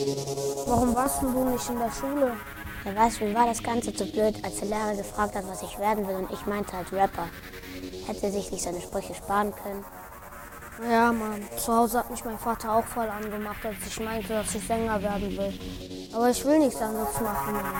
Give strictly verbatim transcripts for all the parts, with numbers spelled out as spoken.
Warum warst denn du nicht in der Schule? Ja, weißt du, mir war das Ganze zu blöd, als der Lehrer gefragt hat, was ich werden will, und ich meinte halt Rapper. Hätte sich nicht seine Sprüche sparen können. Ja, Mann. Zu Hause hat mich mein Vater auch voll angemacht, als ich meinte, dass ich Sänger werden will. Aber ich will nichts anderes machen, Mann.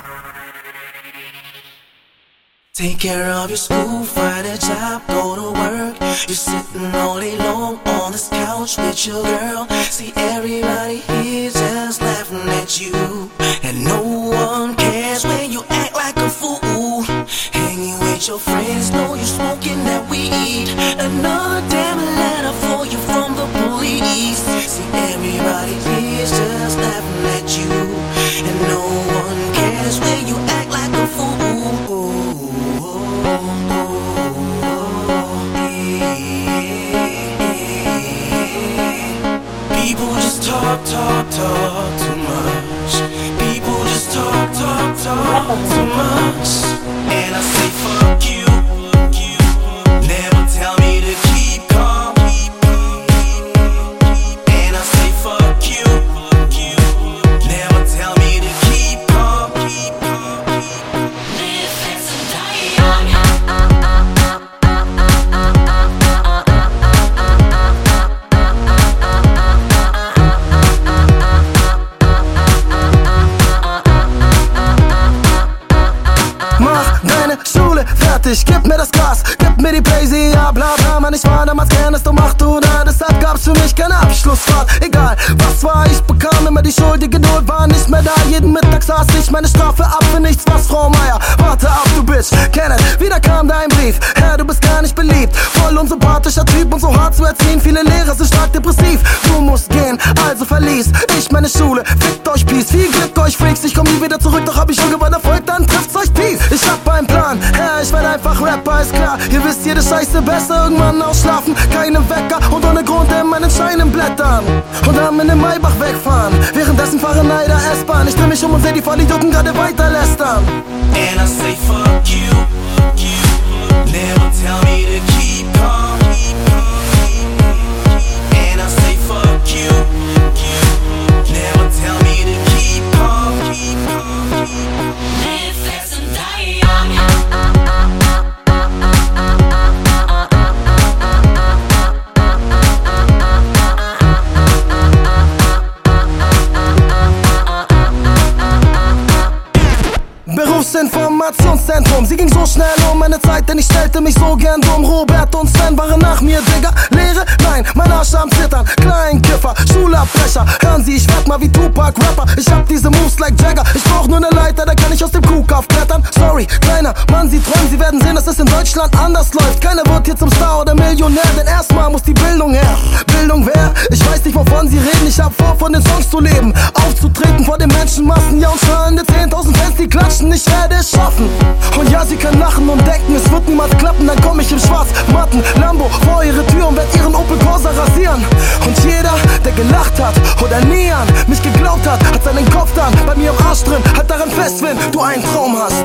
Take care of your school, find a job, go to work. You're sitting all day long on this couch with your girl. See everybody here just laughing at you, and no one cares when you act like a fool. Hanging with your friends, know you're smoking that weed. Another damn letter for you from the police. See everybody here just laughing at you, and no one cares when you act like a fool. People just talk, talk, talk too much. People just talk, talk, talk too much. And I say fuck you, fuck you. Never tell me to keep calm. And I say fuck you, fuck you. Never tell me to keep calm. Live fast and die young. Fertig, gib mir das Gras, gib mir die Blazy, ja bla bla. Man, ich war damals gern, es um acht oder deshalb gab's für mich keine Abschlussfahrt. Egal, was war, ich bekam immer die Schuld, die Geduld war nicht mehr da. Jeden Mittag saß ich meine Strafe ab für nichts, was Frau Meier. Warte ab, du Bitch, kenn it, wieder kam dein Brief. Herr, du bist gar nicht beliebt, voll unsympathischer Typ und so hart zu erziehen. Viele Lehrer sind stark depressiv, du musst gehen, also verließ ich meine Schule. Fickt euch Peace, viel Glück euch Freaks. Ich komm nie wieder zurück, doch hab ich irgendwann Erfolg, dann trifft's euch Peace. Ich hab einen Plan, Herr, ich werde einfach Rapper, ist klar. Ihr wisst, jede Scheiße besser irgendwann ausschlafen. Keine Wecker und ohne Grund in meinen Scheinen blättern. Und dann in den Maybach wegfahren. Währenddessen fahren leider S-Bahn. Ich dreh mich um und seh die Vollidioten gerade weiter lästern. And I say fuck you, fuck you. Never tell me to keep calm. And I say fuck you, fuck you. Never tell me to keep calm. Live fast and die young. Berufsinformationszentrum, sie ging so schnell um meine Zeit, denn ich stellte mich so gern dumm. Robert und Sven waren nach mir, Digga. Lehre? Nein, mein Arsch am Zittern. Kleinkiffer, Schulabbrecher. Hören Sie, ich werd mal wie Tupac Rapper. Ich hab diese Moves like Jagger. Ich brauch nur ne Leiter, da kann ich aus dem Kuhk aufklettern. Sorry, kleiner Mann, Sie träumen, Sie werden sehen, dass es in Deutschland anders läuft. Keiner wird hier zum Star oder Millionär, denn erstmal muss die Bildung her. Bildung wer? Ich weiß nicht, wovon Sie reden. Ich hab vor, von den Songs zu leben. Aufzutreten vor den Menschenmassen. Ja, und strahlende zehntausend Fans, die klatschen. Ich werde es schaffen. Und ja, Sie können lachen und denken, es wird niemals klappen. Dann komm ich im schwarz-matten Lambo vor Ihre Tür und werd Ihren Opel Corsa rasieren. Und jeder, der gelacht hat oder nie an mich geglaubt hat, hat seinen Kopf dann bei mir im Arsch drin. Halt daran fest, wenn du einen Traum hast.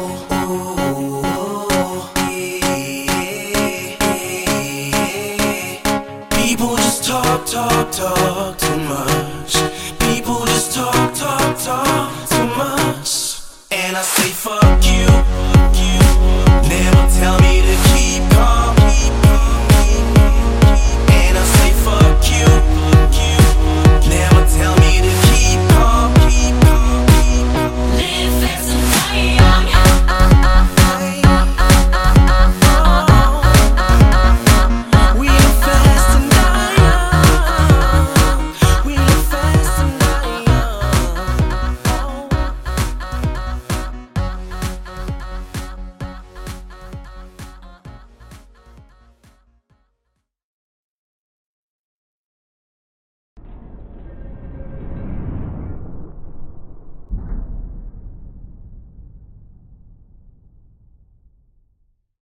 People just talk, talk, talk too much. People just talk, talk, talk too much. And I say fuck you.